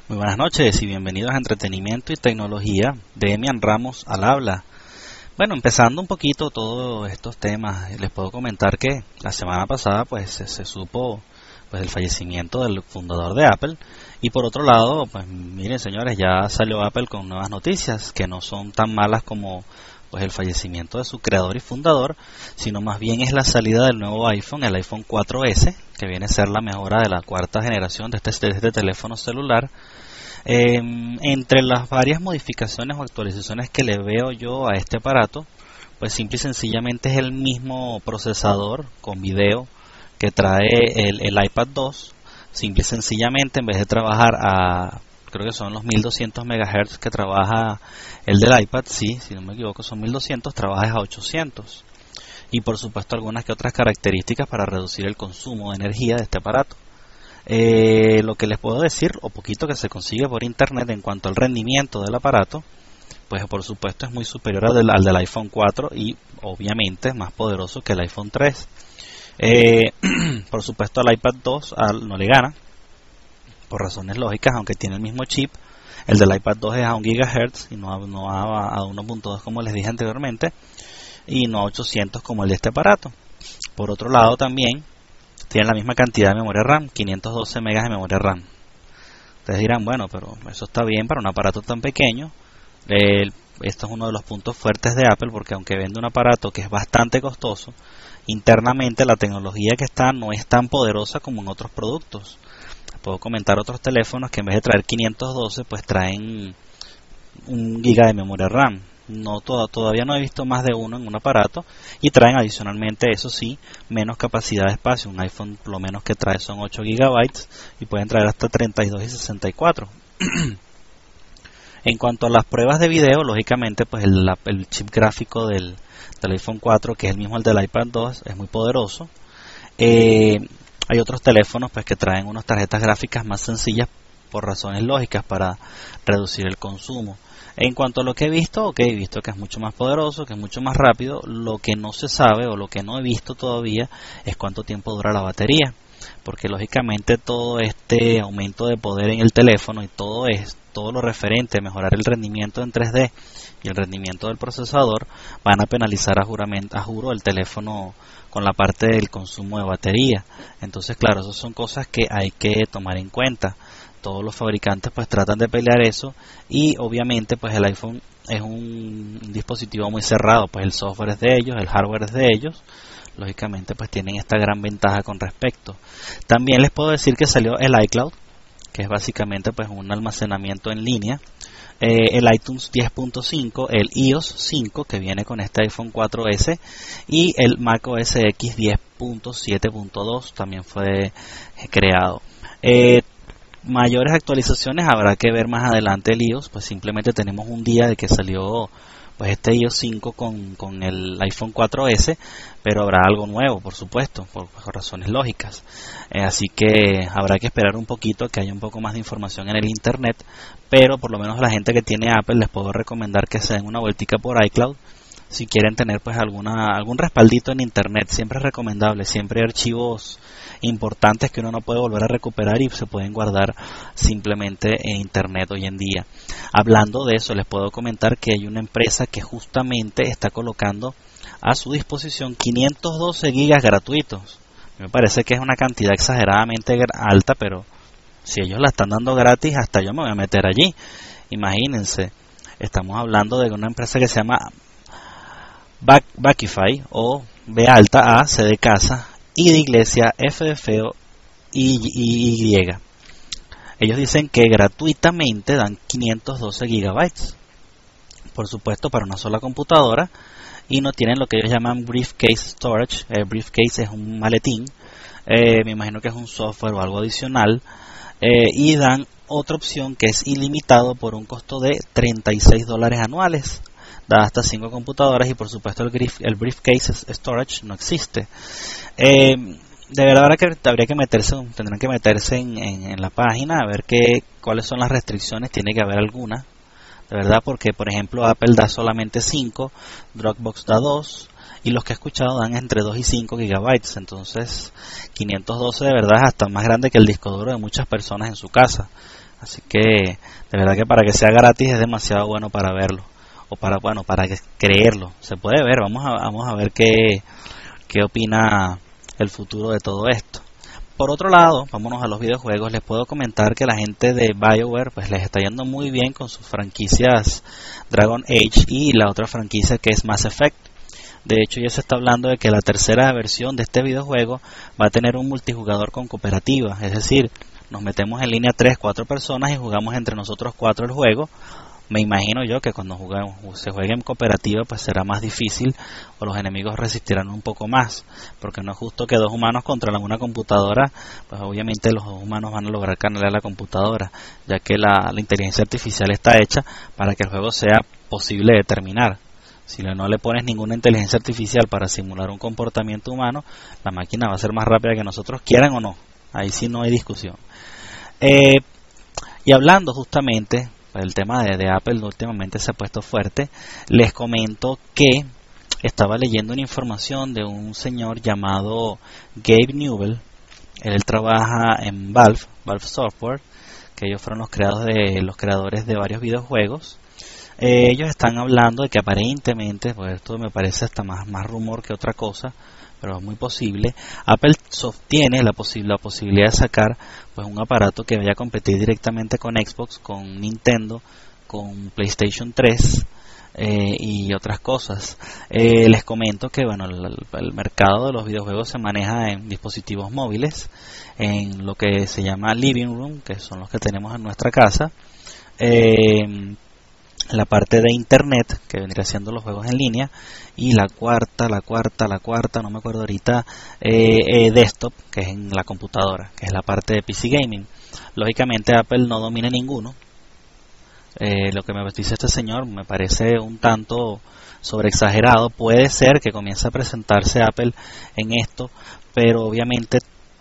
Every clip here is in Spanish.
Muy buenas noches y bienvenidos a Entretenimiento y Tecnología. Demian Ramos al habla. Bueno, empezando un poquito todos estos temas, les puedo comentar que la semana pasada pues se supo pues el fallecimiento del fundador de Apple, y por otro lado, pues miren señores, ya salió Apple con nuevas noticias que no son tan malas como pues el fallecimiento de su creador y fundador, sino más bien es la salida del nuevo iPhone, el iPhone 4S, que viene a ser la mejora de la cuarta generación de este teléfono celular. Entre las varias modificaciones o actualizaciones que le veo yo a este aparato, pues simple y sencillamente es el mismo procesador con video que trae el iPad 2. Simple y sencillamente, en vez de trabajar a, creo que son los 1200 MHz que trabaja el del iPad, sí, si no me equivoco son 1200, trabaja a 800. Y por supuesto algunas que otras características para reducir el consumo de energía de este aparato. Lo que les puedo decir, o poquito que se consigue por internet en cuanto al rendimiento del aparato, pues por supuesto es muy superior al del iPhone 4 y obviamente es más poderoso que el iPhone 3. Por supuesto al iPad 2 no le gana, por razones lógicas, aunque tiene el mismo chip. El del iPad 2 es a 1 GHz y no a 1.2 como les dije anteriormente, y no a 800 como el de este aparato. Por otro lado también tiene la misma cantidad de memoria RAM, 512 megas de memoria RAM. Ustedes dirán, bueno, pero eso está bien para un aparato tan pequeño. Esto es uno de los puntos fuertes de Apple, porque aunque vende un aparato que es bastante costoso, internamente la tecnología que está no es tan poderosa como en otros productos. Puedo comentar otros teléfonos que en vez de traer 512, pues traen 1 GB de memoria RAM. Todavía no he visto más de uno en un aparato, y traen adicionalmente, eso sí, menos capacidad de espacio. Un iPhone lo menos que trae son 8 GB y pueden traer hasta 32 y 64. En cuanto a las pruebas de video, lógicamente pues el chip gráfico del iPhone 4, que es el mismo el del iPad 2, es muy poderoso. Hay otros teléfonos pues que traen unas tarjetas gráficas más sencillas por razones lógicas para reducir el consumo. En cuanto a lo que he visto, he visto que es mucho más poderoso, que es mucho más rápido. Lo que no se sabe o lo que no he visto todavía es cuánto tiempo dura la batería, porque lógicamente todo este aumento de poder en el teléfono y todo lo referente a mejorar el rendimiento en 3D y el rendimiento del procesador van a penalizar a juro el teléfono con la parte del consumo de batería. Entonces, claro, esas son cosas que hay que tomar en cuenta. Todos los fabricantes pues tratan de pelear eso, y obviamente pues el iPhone es un dispositivo muy cerrado, pues el software es de ellos, el hardware es de ellos. Lógicamente pues tienen esta gran ventaja con respecto. También les puedo decir que salió el iCloud, que es básicamente pues un almacenamiento en línea, el iTunes 10.5, el iOS 5 que viene con este iPhone 4S, y el macOS X 10.7.2 también fue creado. Mayores actualizaciones habrá que ver más adelante el iOS, pues simplemente tenemos un día de que salió pues este iOS 5 con el iPhone 4S, pero habrá algo nuevo, por supuesto, por razones lógicas. Así que habrá que esperar un poquito, que haya un poco más de información en el internet, pero por lo menos la gente que tiene Apple les puedo recomendar que se den una vueltica por iCloud. Si quieren tener pues algún respaldito en internet, siempre es recomendable. Siempre hay archivos importantes que uno no puede volver a recuperar y se pueden guardar simplemente en internet hoy en día. Hablando de eso, les puedo comentar que hay una empresa que justamente está colocando a su disposición 512 gigas gratuitos. Me parece que es una cantidad exageradamente alta, pero si ellos la están dando gratis, hasta yo me voy a meter allí. Imagínense, estamos hablando de una empresa que se llama Backify, o B alta A, C de casa, I de iglesia, F de feo, Y. Ellos dicen que gratuitamente dan 512 gigabytes, por supuesto para una sola computadora, y no tienen lo que ellos llaman briefcase storage. El briefcase es un maletín, me imagino que es un software o algo adicional, y dan otra opción que es ilimitado por un costo de $36 anuales. Da hasta 5 computadoras, y por supuesto el briefcase storage no existe. De verdad habría que meterse, tendrán que meterse en la página a ver cuáles son las restricciones. Tiene que haber alguna, de verdad, porque por ejemplo Apple da solamente 5, Dropbox da 2, y los que he escuchado dan entre 2 y 5 gigabytes. Entonces 512 de verdad es hasta más grande que el disco duro de muchas personas en su casa. Así que de verdad que para que sea gratis es demasiado bueno para verlo, o para creerlo. Se puede ver, vamos a ver qué opina el futuro de todo esto. Por otro lado, vámonos a los videojuegos. Les puedo comentar que la gente de BioWare pues les está yendo muy bien con sus franquicias Dragon Age y la otra franquicia que es Mass Effect. De hecho, ya se está hablando de que la tercera versión de este videojuego va a tener un multijugador con cooperativa, es decir, nos metemos en línea 3-4 personas y jugamos entre nosotros 4 el juego. Me imagino yo que cuando se juegue en cooperativa pues será más difícil, o los enemigos resistirán un poco más, porque no es justo que dos humanos controlen una computadora. Pues obviamente los dos humanos van a lograr ganar a la computadora, ya que la inteligencia artificial está hecha para que el juego sea posible de terminar. Si no le pones ninguna inteligencia artificial para simular un comportamiento humano, la máquina va a ser más rápida que nosotros, quieran o no. Ahí sí no hay discusión. Y hablando justamente, el tema de Apple últimamente se ha puesto fuerte. Les comento que estaba leyendo una información de un señor llamado Gabe Newell. Él trabaja en Valve Software, que ellos fueron los creadores de varios videojuegos. Ellos están hablando de que aparentemente, pues esto me parece hasta más rumor que otra cosa, pero es muy posible, Apple sostiene la posibilidad de sacar pues un aparato que vaya a competir directamente con Xbox, con Nintendo, con PlayStation 3 y otras cosas. Les comento que bueno, el mercado de los videojuegos se maneja en dispositivos móviles, en lo que se llama Living Room, que son los que tenemos en nuestra casa, la parte de internet, que vendría siendo los juegos en línea, y la cuarta, no me acuerdo ahorita, desktop, que es en la computadora, que es la parte de PC Gaming. Lógicamente Apple no domina ninguno. Lo que me dice este señor me parece un tanto sobreexagerado. Puede ser que comience a presentarse Apple en esto, pero obviamente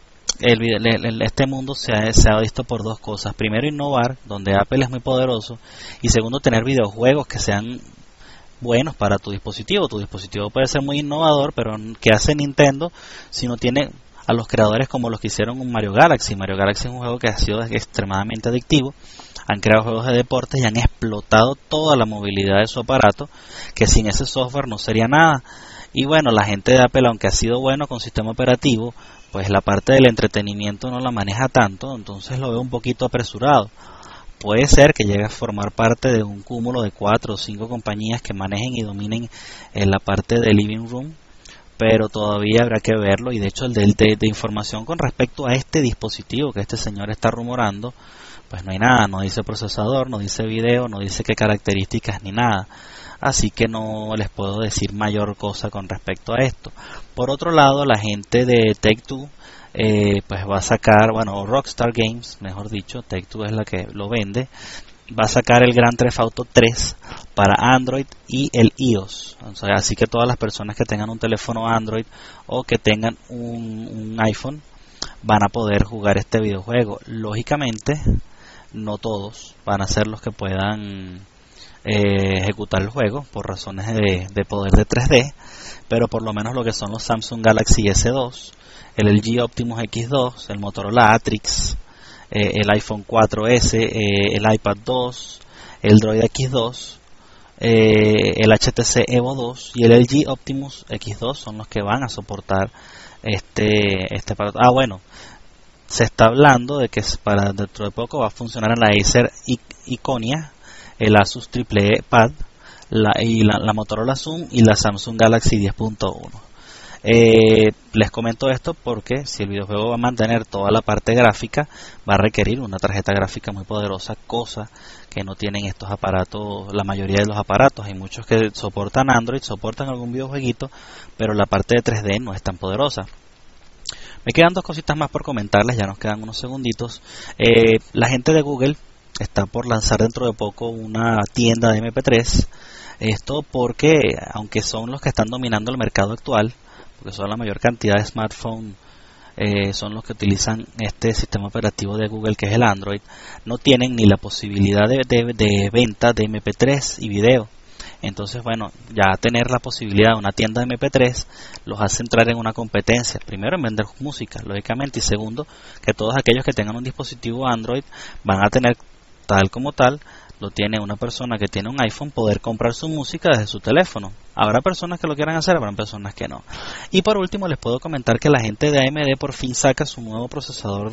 este mundo se ha visto por dos cosas. Primero, innovar, donde Apple es muy poderoso, y segundo, tener videojuegos que sean buenos para tu dispositivo. Tu dispositivo puede ser muy innovador, pero ¿qué hace Nintendo si no tiene a los creadores como los que hicieron un Mario Galaxy? Mario Galaxy es un juego que ha sido extremadamente adictivo. Han creado juegos de deportes y han explotado toda la movilidad de su aparato, que sin ese software no sería nada. Y bueno, la gente de Apple, aunque ha sido bueno con sistema operativo, pues la parte del entretenimiento no la maneja tanto, entonces lo veo un poquito apresurado. Puede ser que llegue a formar parte de un cúmulo de 4 o 5 compañías que manejen y dominen en la parte de Living Room, pero todavía habrá que verlo. Y de hecho de información con respecto a este dispositivo que este señor está rumorando, pues no hay nada, no dice procesador, no dice video, no dice qué características ni nada. Así que no les puedo decir mayor cosa con respecto a esto. Por otro lado, la gente de Take-Two pues va a sacar, bueno, Rockstar Games, mejor dicho, Take-Two es la que lo vende, va a sacar el Grand Theft Auto 3 para Android y el iOS. O sea, así que todas las personas que tengan un teléfono Android o que tengan un iPhone van a poder jugar este videojuego. Lógicamente, no todos van a ser los que puedan ejecutar el juego por razones de poder de 3D, pero por lo menos lo que son los Samsung Galaxy S2, el LG Optimus X2, el Motorola Atrix, el iPhone 4S, el iPad 2, el Droid X2, el HTC Evo 2 y el LG Optimus X2 son los que van a soportar este aparato. Bueno, se está hablando de que para dentro de poco va a funcionar en la Acer Iconia, el Asus AAA Pad, la Motorola Zoom y la Samsung Galaxy 10.1. Les comento esto porque si el videojuego va a mantener toda la parte gráfica, va a requerir una tarjeta gráfica muy poderosa, cosa que no tienen estos aparatos, la mayoría de los aparatos. Hay muchos que soportan Android, soportan algún videojueguito, pero la parte de 3D no es tan poderosa. Me quedan dos cositas más por comentarles, ya nos quedan unos segunditos. La gente de Google está por lanzar dentro de poco una tienda de MP3. Esto porque, aunque son los que están dominando el mercado actual, porque son la mayor cantidad de smartphones, son los que utilizan este sistema operativo de Google, que es el Android, no tienen ni la posibilidad de venta de MP3 y video. Entonces, bueno, ya tener la posibilidad de una tienda de MP3 los hace entrar en una competencia. Primero, en vender música, lógicamente, y segundo, que todos aquellos que tengan un dispositivo Android van a tener tal como tal lo tiene una persona que tiene un iPhone, poder comprar su música desde su teléfono. Habrá personas que lo quieran hacer, habrán personas que no. Y por último les puedo comentar que la gente de AMD por fin saca su nuevo procesador,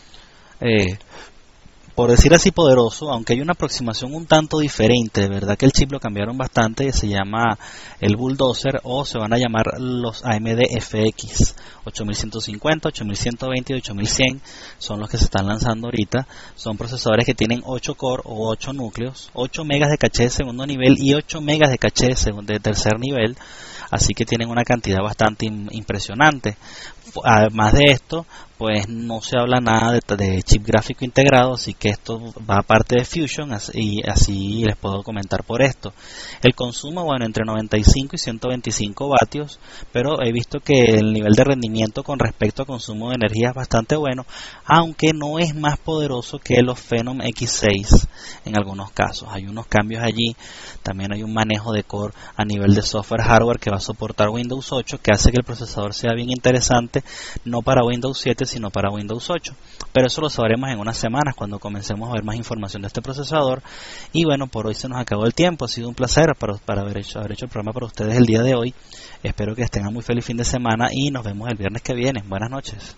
por decir así, poderoso, aunque hay una aproximación un tanto diferente. De verdad que el chip lo cambiaron bastante, y se llama el Bulldozer, o se van a llamar los AMD FX 8150, 8120 y 8100. Son los que se están lanzando ahorita. Son procesadores que tienen 8 core o 8 núcleos, 8 megas de caché de segundo nivel y 8 megas de caché de tercer nivel. Así que tienen una cantidad bastante impresionante. Además de esto, pues no se habla nada de chip gráfico integrado, así que esto va aparte de Fusion, y así les puedo comentar por esto. El consumo, bueno, entre 95 y 125 vatios, pero he visto que el nivel de rendimiento con respecto a consumo de energía es bastante bueno, aunque no es más poderoso que los Phenom X6 en algunos casos. Hay unos cambios allí, también hay un manejo de core a nivel de software hardware que va a soportar Windows 8, que hace que el procesador sea bien interesante, no para Windows 7 sino para Windows 8, pero eso lo sabremos en unas semanas cuando comencemos a ver más información de este procesador. Y bueno, por hoy se nos acabó el tiempo. Ha sido un placer para haber hecho el programa para ustedes el día de hoy. Espero que tengan muy feliz fin de semana y nos vemos el viernes que viene. Buenas noches.